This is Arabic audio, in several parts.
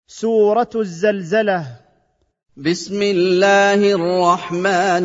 سورة الزلزلة. بسم الله الرحمن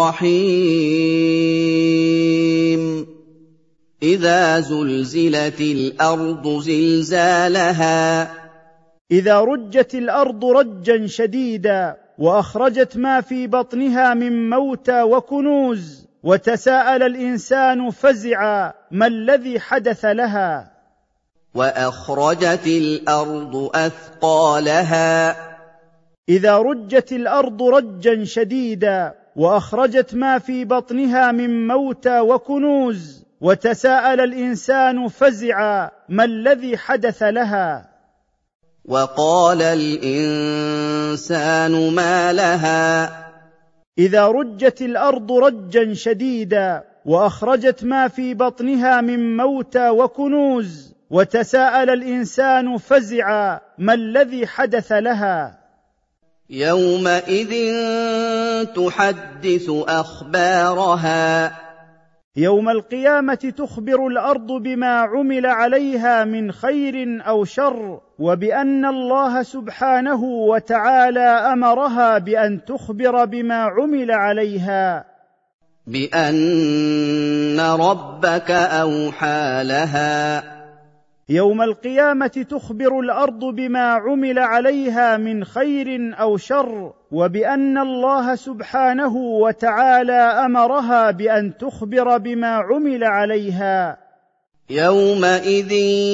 الرحيم. إذا زلزلت الأرض زلزالها. إذا رجت الأرض رجا شديدا وأخرجت ما في بطنها من موتى وكنوز، وتساءل الإنسان فزعا ما الذي حدث لها. وأخرجت الأرض أثقالها. إذا رجت الأرض رجا شديدا وأخرجت ما في بطنها من موتى وكنوز، وتساءل الإنسان فزعا ما الذي حدث لها. وقال الإنسان ما لها. إذا رجت الأرض رجا شديدا وأخرجت ما في بطنها من موتى وكنوز، وتساءل الإنسان فزعا ما الذي حدث لها. يومئذ تحدث أخبارها. يوم القيامة تخبر الأرض بما عمل عليها من خير أو شر، وبأن الله سبحانه وتعالى أمرها بأن تخبر بما عمل عليها. بأن ربك أوحى لها. يوم القيامة تخبر الأرض بما عمل عليها من خير أو شر، وبأن الله سبحانه وتعالى أمرها بأن تخبر بما عمل عليها. يومئذ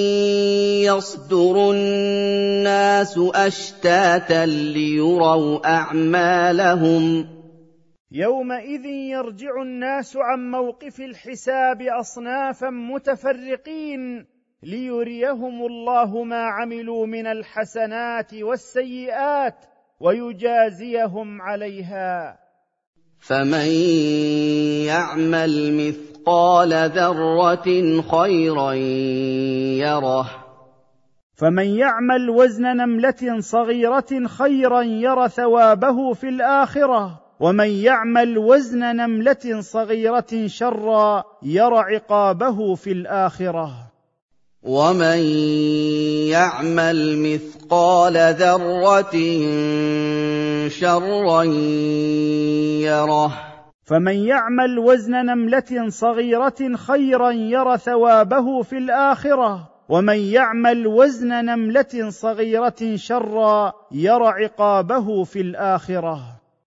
يصدر الناس أشتاتا ليروا أعمالهم. يومئذ يرجع الناس عن موقف الحساب أصنافا متفرقين ليريهم الله ما عملوا من الحسنات والسيئات ويجازيهم عليها. فمن يعمل مثقال ذرة خيرا يره. فمن يعمل وزن نملة صغيرة خيرا ير ثوابه في الآخرة، ومن يعمل وزن نملة صغيرة شرا ير عقابه في الآخرة. ومن يعمل مثقال ذرة شرا يره. فمن يعمل وزن نملة صغيرة خيرا ير ثوابه في الآخرة، ومن يعمل وزن نملة صغيرة شرا ير عقابه في الآخرة.